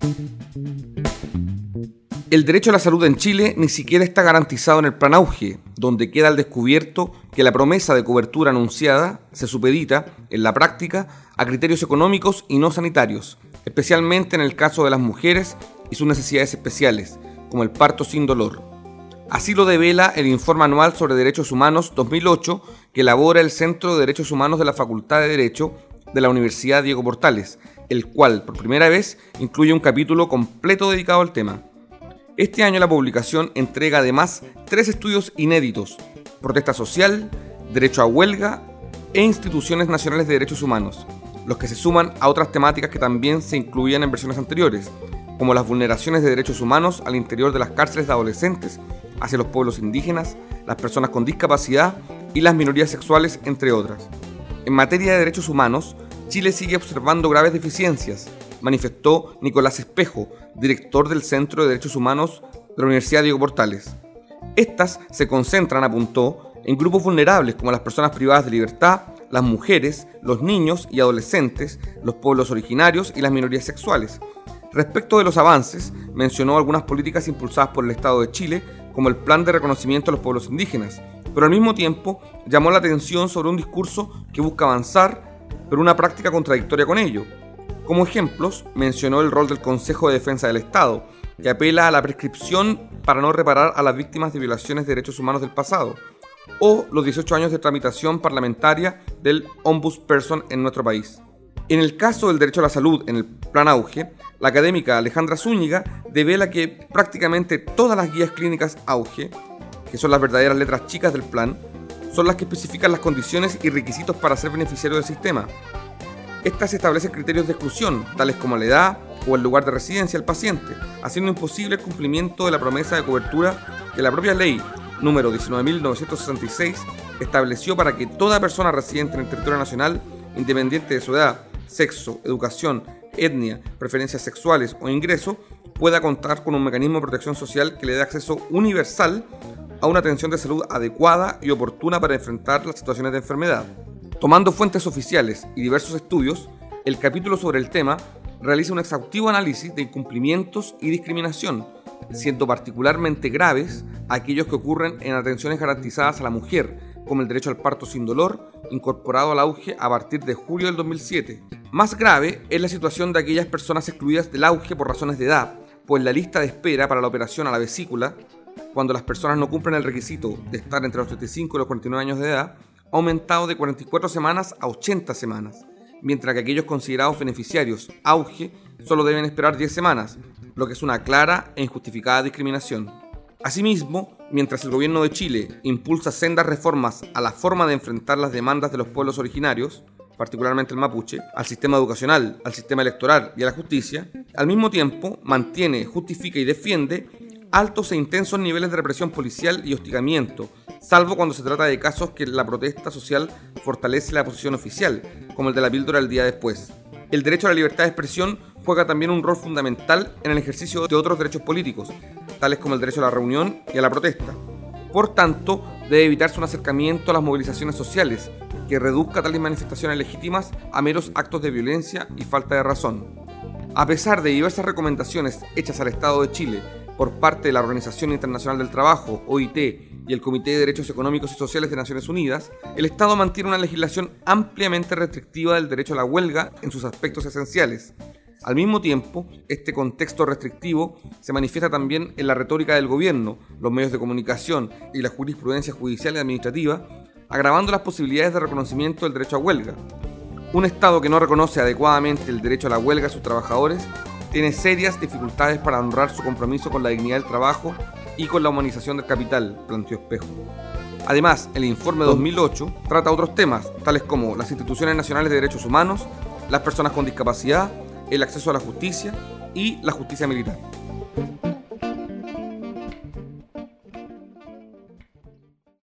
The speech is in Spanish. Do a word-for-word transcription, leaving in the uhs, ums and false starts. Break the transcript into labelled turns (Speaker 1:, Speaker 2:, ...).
Speaker 1: El derecho a la salud en Chile ni siquiera está garantizado en el Plan Auge, donde queda al descubierto que la promesa de cobertura anunciada se supedita, en la práctica, a criterios económicos y no sanitarios, especialmente en el caso de las mujeres y sus necesidades especiales, como el parto sin dolor. Así lo devela el Informe Anual sobre Derechos Humanos dos mil ocho que elabora el Centro de Derechos Humanos de la Facultad de Derecho de la Universidad Diego Portales, el cual, por primera vez, incluye un capítulo completo dedicado al tema. Este año la publicación entrega además tres estudios inéditos: protesta social, derecho a huelga e instituciones nacionales de derechos humanos, los que se suman a otras temáticas que también se incluían en versiones anteriores, como las vulneraciones de derechos humanos al interior de las cárceles de adolescentes, hacia los pueblos indígenas, las personas con discapacidad y las minorías sexuales, entre otras. En materia de derechos humanos, Chile sigue observando graves deficiencias, manifestó Nicolás Espejo, director del Centro de Derechos Humanos de la Universidad Diego Portales. Estas se concentran, apuntó, en grupos vulnerables como las personas privadas de libertad, las mujeres, los niños y adolescentes, los pueblos originarios y las minorías sexuales. Respecto de los avances, mencionó algunas políticas impulsadas por el Estado de Chile, como el Plan de Reconocimiento a los Pueblos Indígenas, pero al mismo tiempo llamó la atención sobre un discurso que busca avanzar, pero una práctica contradictoria con ello. Como ejemplos, mencionó el rol del Consejo de Defensa del Estado, que apela a la prescripción para no reparar a las víctimas de violaciones de derechos humanos del pasado, o los dieciocho años de tramitación parlamentaria del Ombudsperson en nuestro país. En el caso del derecho a la salud en el Plan Auge, la académica Alejandra Zúñiga devela que prácticamente todas las guías clínicas Auge, que son las verdaderas letras chicas del plan, son las que especifican las condiciones y requisitos para ser beneficiario del sistema. Estas establecen criterios de exclusión, tales como la edad o el lugar de residencia del paciente, haciendo imposible el cumplimiento de la promesa de cobertura que la propia ley número diecinueve mil novecientos sesenta y seis estableció para que toda persona residente en el territorio nacional, independiente de su edad, sexo, educación, etnia, preferencias sexuales o ingreso, pueda contar con un mecanismo de protección social que le dé acceso universal a una atención de salud adecuada y oportuna para enfrentar las situaciones de enfermedad. Tomando fuentes oficiales y diversos estudios, el capítulo sobre el tema realiza un exhaustivo análisis de incumplimientos y discriminación, siendo particularmente graves aquellos que ocurren en atenciones garantizadas a la mujer, como el derecho al parto sin dolor, incorporado al Auge a partir de julio del dos mil siete. Más grave es la situación de aquellas personas excluidas del Auge por razones de edad, pues la lista de espera para la operación a la vesícula, cuando las personas no cumplen el requisito de estar entre los treinta y cinco y los cuarenta y nueve años de edad, ha aumentado de cuarenta y cuatro semanas a ochenta semanas, mientras que aquellos considerados beneficiarios Auge solo deben esperar diez semanas, lo que es una clara e injustificada discriminación. Asimismo, mientras el gobierno de Chile impulsa sendas reformas a la forma de enfrentar las demandas de los pueblos originarios, particularmente el mapuche, al sistema educacional, al sistema electoral y a la justicia, al mismo tiempo mantiene, justifica y defiende altos e intensos niveles de represión policial y hostigamiento, salvo cuando se trata de casos que la protesta social fortalece la posición oficial, como el de la píldora el día después. El derecho a la libertad de expresión juega también un rol fundamental en el ejercicio de otros derechos políticos, tales como el derecho a la reunión y a la protesta. Por tanto, debe evitarse un acercamiento a las movilizaciones sociales, que reduzca tales manifestaciones legítimas a meros actos de violencia y falta de razón. A pesar de diversas recomendaciones hechas al Estado de Chile por parte de la Organización Internacional del Trabajo, O I T, y el Comité de Derechos Económicos y Sociales de Naciones Unidas, el Estado mantiene una legislación ampliamente restrictiva del derecho a la huelga en sus aspectos esenciales. Al mismo tiempo, este contexto restrictivo se manifiesta también en la retórica del gobierno, los medios de comunicación y la jurisprudencia judicial y administrativa, agravando las posibilidades de reconocimiento del derecho a huelga. Un Estado que no reconoce adecuadamente el derecho a la huelga a sus trabajadores tiene serias dificultades para honrar su compromiso con la dignidad del trabajo y con la humanización del capital, planteó Espejo. Además, el informe dos mil ocho trata otros temas, tales como las instituciones nacionales de derechos humanos, las personas con discapacidad, el acceso a la justicia y la justicia militar.